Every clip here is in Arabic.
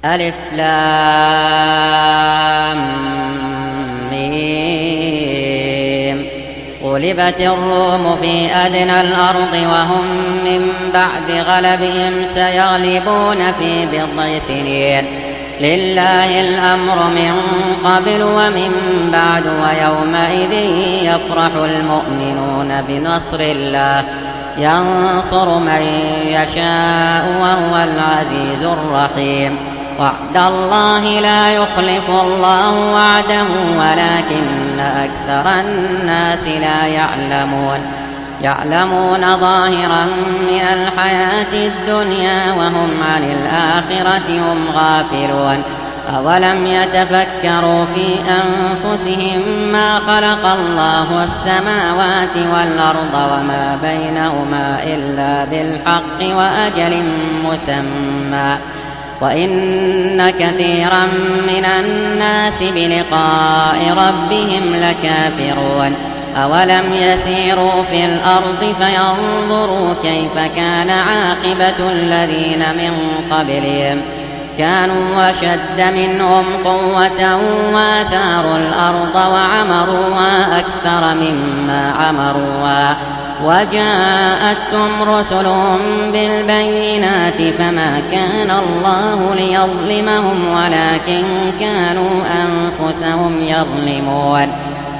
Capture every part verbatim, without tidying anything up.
ألف لام ميم. غلبت الروم في أدنى الأرض وهم من بعد غلبهم سيغلبون في بضع سنين. لله الأمر من قبل ومن بعد ويومئذ يفرح المؤمنون بنصر الله ينصر من يشاء وهو العزيز الرحيم. وعد الله لا يخلف الله وعده ولكن أكثر الناس لا يعلمون. يعلمون ظاهرا من الحياة الدنيا وهم عن الآخرة هم غافلون. أولم يتفكروا في أنفسهم ما خلق الله السماوات والأرض وما بينهما إلا بالحق وأجل مسمى وإن كثيرا من الناس بلقاء ربهم لكافرون. أولم يسيروا في الأرض فينظروا كيف كان عاقبة الذين من قبلهم كانوا أشد منهم قوة وآثاروا الأرض وعمروها أكثر مما عمروها وجاءتهم رسلهم بالبينات فما كان الله ليظلمهم ولكن كانوا أنفسهم يظلمون.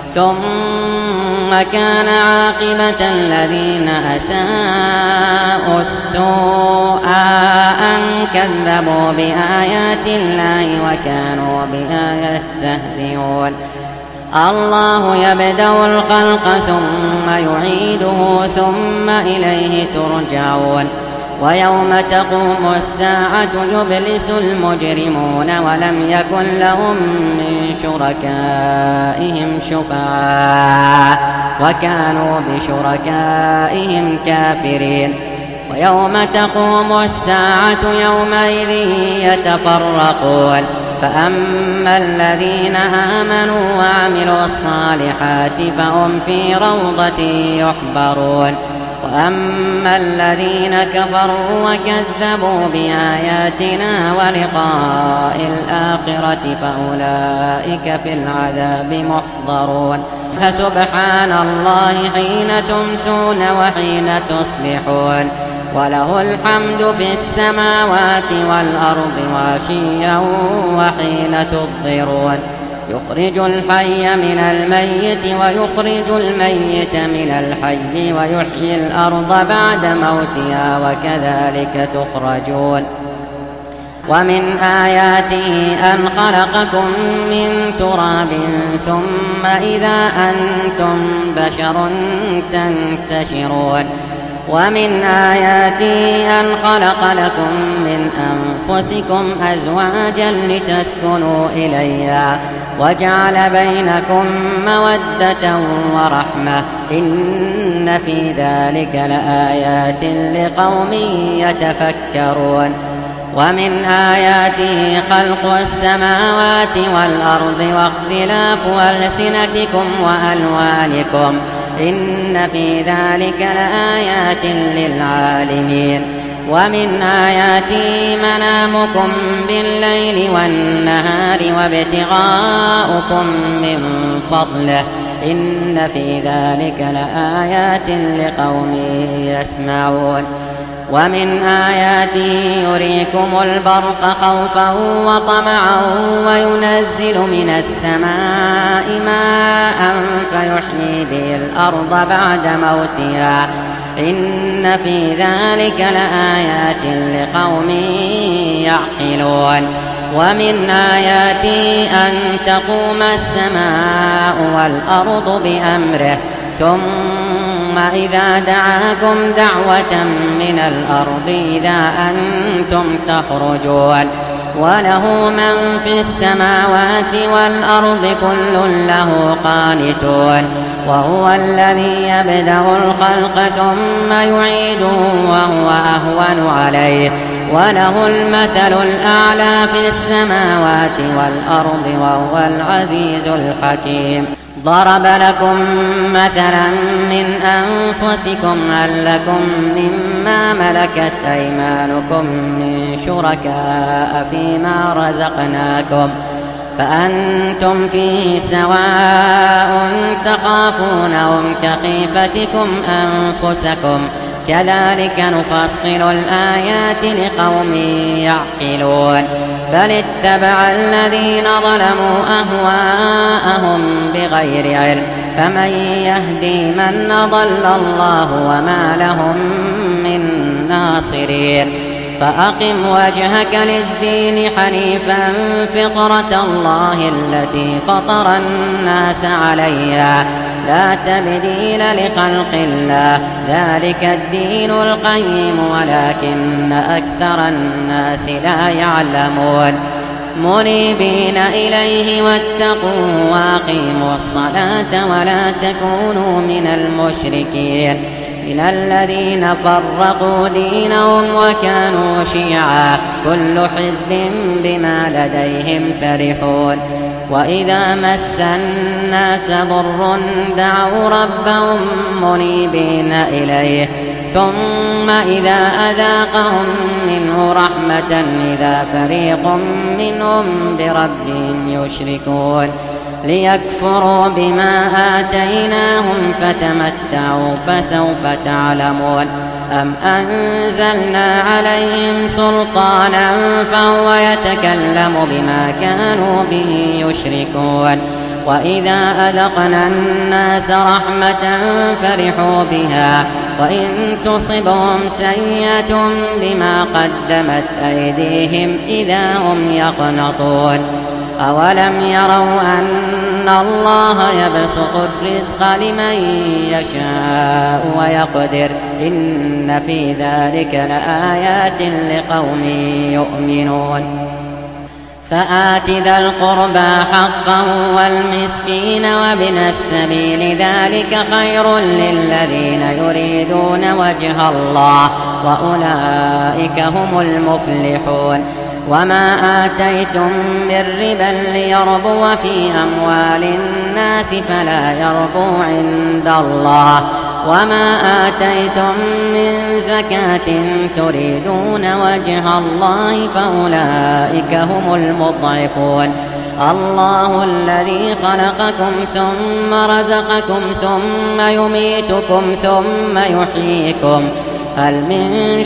ثم كان عاقبة الذين أساءوا السوء أن كذبوا بآيات الله وكانوا بها يستهزئون. الله يبدأ الخلق ثم يعيده ثم إليه ترجعون. ويوم تقوم الساعة يبلس المجرمون ولم يكن لهم من شركائهم شفعاء وكانوا بشركائهم كافرين. ويوم تقوم الساعة يومئذ يتفرقون فأما الذين آمنوا وعملوا الصالحات فهم في روضة يحبرون وأما الذين كفروا وكذبوا بآياتنا ولقاء الآخرة فأولئك في العذاب محضرون. فسبحان الله حين تمسون وحين تصبحون وله الحمد في السماوات والأرض وعشيا وحين تظهرون. يخرج الحي من الميت ويخرج الميت من الحي ويحيي الأرض بعد موتها وكذلك تخرجون. ومن آياته أن خلقكم من تراب ثم إذا أنتم بشر تنتشرون. ومن آياته أن خلق لكم من أنفسكم أزواجا لتسكنوا إليها وجعل بينكم مودة ورحمة إن في ذلك لآيات لقوم يتفكرون. ومن آياته خلق السماوات والأرض واختلاف ألسنتكم وألوانكم إن في ذلك لآيات للعالمين. ومن آياته منامكم بالليل والنهار وابتغاؤكم من فضله إن في ذلك لآيات لقوم يسمعون. ومن آياته يريكم البرق خوفا وطمعا وينزل من السماء ماء فيحيي به الأرض بعد موتها إن في ذلك لآيات لقوم يعقلون. ومن آياته أن تقوم السماء والأرض بأمره ثم إذا دعاكم دعوة من الأرض إذا أنتم تخرجون. وله من في السماوات والأرض كل له قانتون. وهو الذي يبدأ الخلق ثم يعيده وهو أهون عليه وله المثل الأعلى في السماوات والأرض وهو العزيز الحكيم. ضرب لكم مثلا من أنفسكم هل لكم مما ملكت أيمانكم من شركاء فيما رزقناكم فأنتم فيه سواء تخافونهم كخيفتكم أنفسكم كذلك نفصل الآيات لقوم يعقلون بل اتبع الذين ظلموا أهواءهم بغير علم فمن يهدي من أضل الله وما لهم من ناصرين فأقم وجهك للدين حنيفا فطرة الله التي فطر الناس عليها لا تبديل لخلق الله ذلك الدين القيم ولكن أكثر الناس لا يعلمون منيبين إليه واتقوا واقيموا الصلاة ولا تكونوا من المشركين من الذين فرقوا دينهم وكانوا شيعا كل حزب بما لديهم فرحون وإذا مس الناس ضر دعوا ربهم منيبين إليه ثم إذا أذاقهم منه رحمة إذا فريق منهم بربهم يشركون ليكفروا بما آتيناهم فتمتعوا فسوف تعلمون أم أنزلنا عليهم سلطانا فهو يتكلم بما كانوا به يشركون وإذا أذقنا الناس رحمة فرحوا بها وإن تصبهم سيئة بما قدمت أيديهم إذا هم يقنطون أولم يروا أن الله يبسط الرزق لمن يشاء ويقدر إن في ذلك لآيات لقوم يؤمنون فآت ذا القربى حقه والمسكين وابن السبيل ذلك خير للذين يريدون وجه الله وأولئك هم المفلحون وما آتيتم من ربا ليربو في أموال الناس فلا يربو عند الله وما آتيتم من زكاة تريدون وجه الله فأولئك هم المضعفون الله الذي خلقكم ثم رزقكم ثم يميتكم ثم يحييكم هل من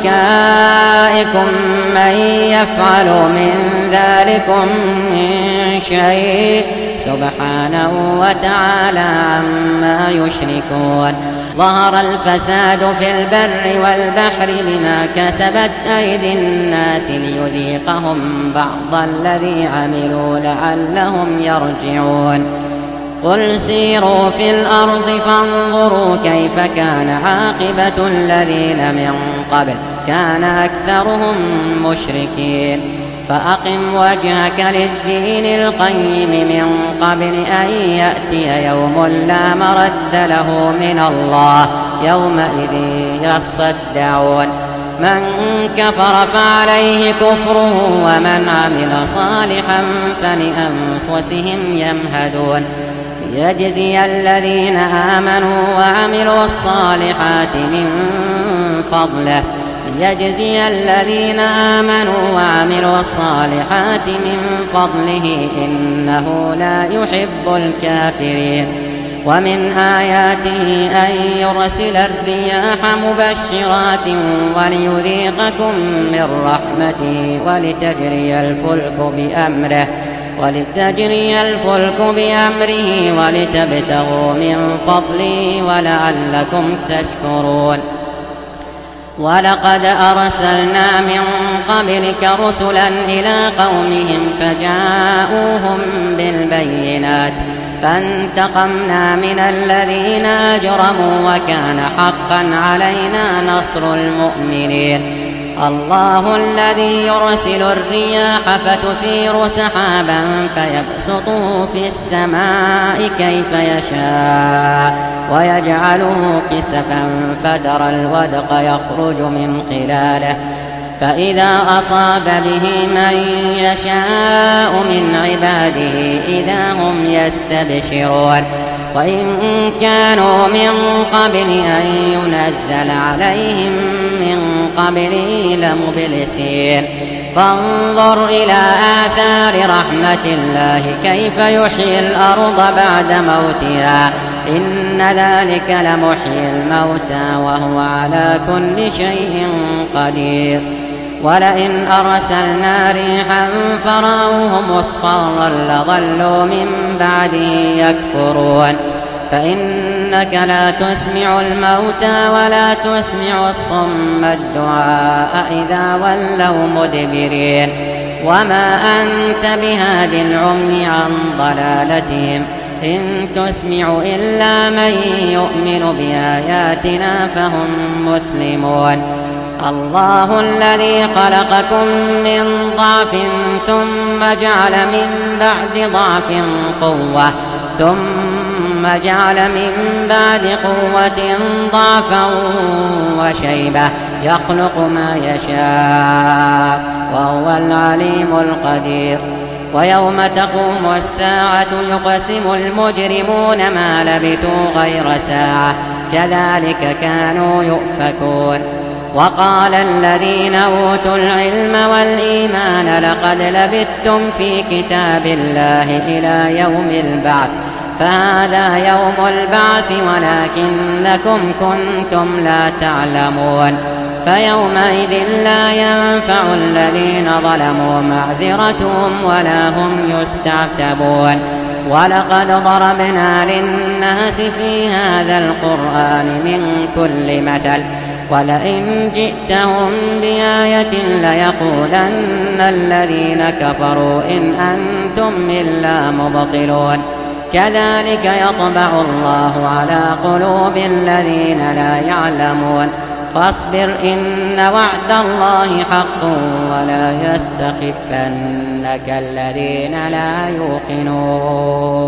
شركائكم من يفعل من ذلكم من شيء سبحانه وتعالى عما يشركون ظهر الفساد في البر والبحر بما كسبت أيدي الناس ليذيقهم بعض الذي عملوا لعلهم يرجعون قل سيروا في الأرض فانظروا كيف كان عاقبة الذين من قبل كان أكثرهم مشركين فأقم وجهك للدين القيم من قبل أن يأتي يوم لا مرد له من الله يومئذ يصدعون من كفر فعليه كفره ومن عمل صالحا فلأنفسهم يمهدون ليجزي الذين آمنوا وعملوا الصالحات من فضله ليجزي الذين آمنوا وعملوا الصالحات من فضله إنه لا يحب الكافرين ومن آياته أن يرسل الرياح مبشرات وليذيقكم من رحمته ولتجري الفلك بأمره ولتجري الفلك بأمره ولتبتغوا من فضله ولعلكم تشكرون ولقد أرسلنا من قبلك رسلا إلى قومهم فجاءوهم بالبينات فانتقمنا من الذين أجرموا وكان حقا علينا نصر المؤمنين الله الذي يرسل الرياح فتثير سحابا فيبسطه في السماء كيف يشاء ويجعله كسفا فترى الودق يخرج من خلاله فإذا أصاب به من يشاء من عباده إذا هم يستبشرون وإن كانوا من قبل أن ينزل عليهم من قبله لمبلسين فانظر إلى آثار رحمة الله كيف يحيي الأرض بعد موتها إن ذلك لمحيي الموتى وهو على كل شيء قدير ولئن أرسلنا ريحا فرأوه مصفرا لظلوا من بعده يكفرون فإنك لا تسمع الموتى ولا تسمع الصم الدعاء إذا ولوا مدبرين وما أنت بهاد العمي عن ضلالتهم إن تسمع إلا من يؤمن بآياتنا فهم مسلمون الله الذي خلقكم من ضعف ثم جعل من بعد ضعف قوة ثم جعل من بعد قوة ضعفا وشيبة يخلق ما يشاء وهو العليم القدير ويوم تقوم الساعة يقسم المجرمون ما لبثوا غير ساعة كذلك كانوا يؤفكون وقال الذين أوتوا العلم والإيمان لقد لبثتم في كتاب الله إلى يوم البعث فهذا يوم البعث ولكنكم كنتم لا تعلمون فيومئذ لا ينفع الذين ظلموا معذرتهم ولا هم يستعتبون ولقد ضربنا للناس في هذا القرآن من كل مثل ولئن جئتهم بآية ليقولن الذين كفروا إن أنتم إلا مبطلون كذلك يطبع الله على قلوب الذين لا يعلمون فاصبر إن وعد الله حق ولا يستخفنك الذين لا يوقنون